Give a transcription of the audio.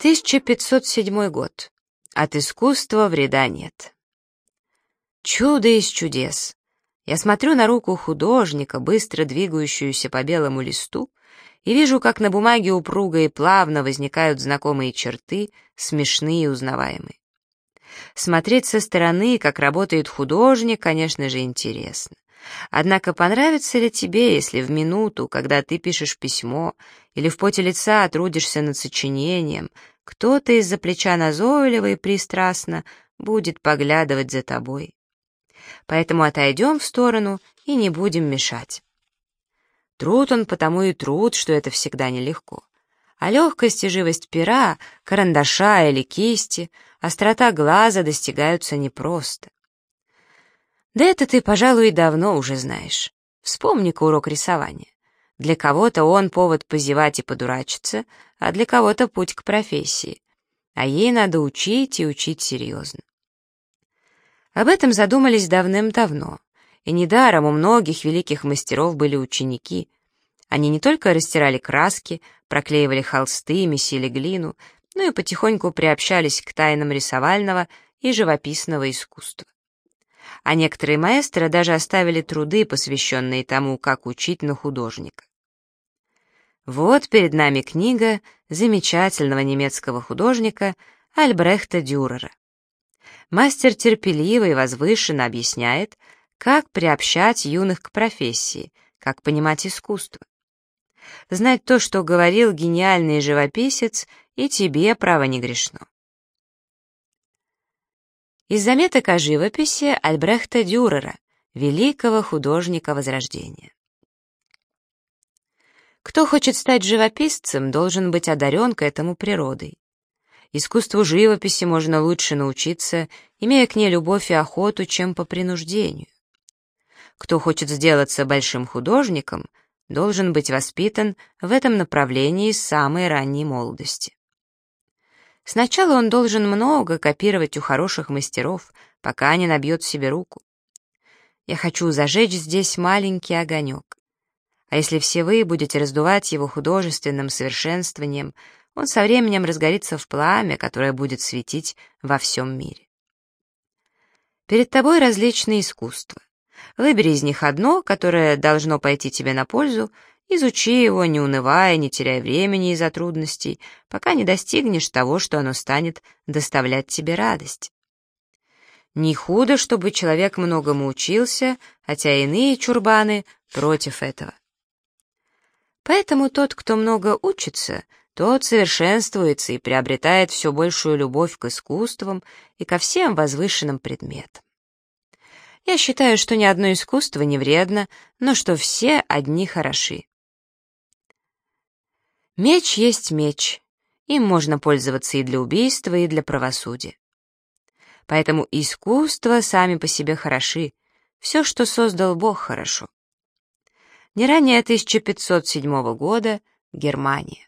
1507 год. От искусства вреда нет. Чудо из чудес. Я смотрю на руку художника, быстро двигающуюся по белому листу, и вижу, как на бумаге упруго и плавно возникают знакомые черты, смешные и узнаваемые. Смотреть со стороны, как работает художник, конечно же, интересно. Однако понравится ли тебе, если в минуту, когда ты пишешь письмо или в поте лица трудишься над сочинением, кто-то из-за плеча назойливо и пристрастно будет поглядывать за тобой? Поэтому отойдем в сторону и не будем мешать. Труд он потому и труд, что это всегда нелегко. А легкость и живость пера, карандаша или кисти, острота глаза достигаются непросто. Да это ты, пожалуй, и давно уже знаешь. Вспомни-ка урок рисования. Для кого-то он повод позевать и подурачиться, а для кого-то путь к профессии. А ей надо учить и учить серьезно. Об этом задумались давным-давно, и недаром у многих великих мастеров были ученики. Они не только растирали краски, проклеивали холсты, месили глину, но и потихоньку приобщались к тайнам рисовального и живописного искусства. А некоторые маэстро даже оставили труды, посвященные тому, как учить на художника. Вот перед нами книга замечательного немецкого художника Альбрехта Дюрера. Мастер терпеливо и возвышенно объясняет, как приобщать юных к профессии, как понимать искусство. Знать то, что говорил гениальный живописец, и тебе право не грешно. Из заметок о живописи Альбрехта Дюрера, великого художника Возрождения. Кто хочет стать живописцем, должен быть одарен к этому природой. Искусству живописи можно лучше научиться, имея к ней любовь и охоту, чем по принуждению. Кто хочет сделаться большим художником, должен быть воспитан в этом направлении с самой ранней молодости. Сначала он должен много копировать у хороших мастеров, пока не набьет себе руку. Я хочу зажечь здесь маленький огонек. А если все вы будете раздувать его художественным совершенствованием, он со временем разгорится в пламя, которое будет светить во всем мире. Перед тобой различные искусства. Выбери из них одно, которое должно пойти тебе на пользу, изучи его, не унывая, не теряя времени из-за трудностей, пока не достигнешь того, что оно станет доставлять тебе радость. Не худо, чтобы человек многому учился, хотя иные чурбаны против этого. Поэтому тот, кто много учится, тот совершенствуется и приобретает все большую любовь к искусствам и ко всем возвышенным предметам. Я считаю, что ни одно искусство не вредно, но что все одни хороши. Меч есть меч. Им можно пользоваться и для убийства, и для правосудия. Поэтому искусства сами по себе хороши. Все, что создал Бог, хорошо. Не ранее 1507 года, Германия.